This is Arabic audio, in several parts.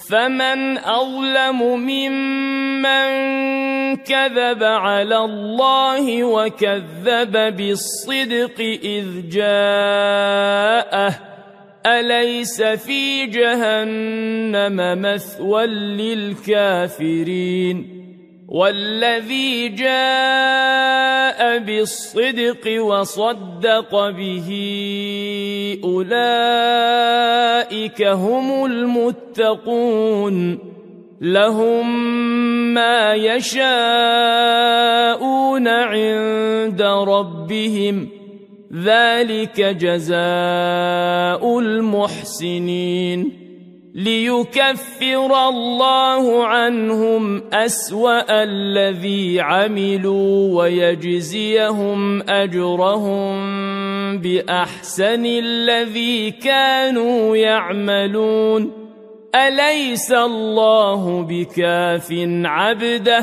فمن أظلم ممن كذب على الله وكذب بالصدق إذ جاءه أليس في جهنم مثوى للكافرين والذي جاء بالصدق وصدق به أولئك هم المتقون لهم ما يشاءون عند ربهم ذلك جزاء المحسنين ليكفر الله عنهم أسوأ الذي عملوا ويجزيهم أجرهم بأحسن الذي كانوا يعملون أليس الله بكاف عبده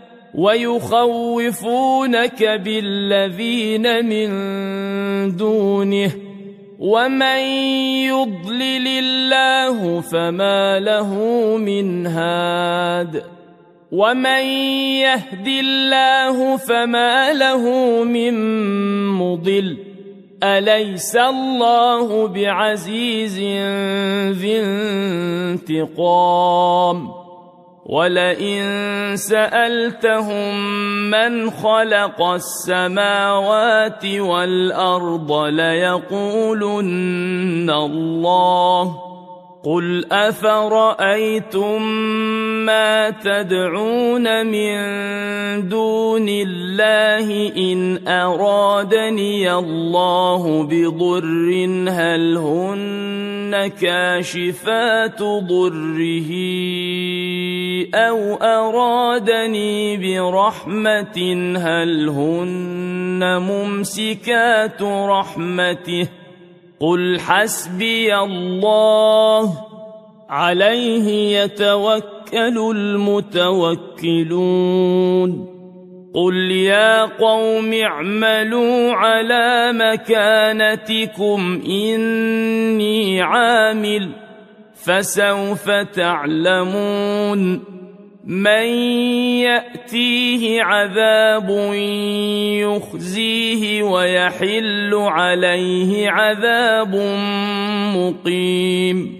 ويخوفونك بالذين من دونه ومن يضلل الله فما له من هاد ومن يهد الله فما له من مضل أليس الله بعزيز ذي انتقام ولئن سألتهم من خلق السماوات والأرض ليقولن الله قل أفرأيتم ما تدعون من دون الله إن أرادني الله بضر هل هن كاشفات ضره أو أرادني برحمة هل هن ممسكات رحمته قل حسبي الله عليه يتوكل المتوكلون قل يا قوم اعملوا على مكانتكم إني عامل فسوف تعلمون من يأتيه عذاب يخزيه ويحل عليه عذاب مقيم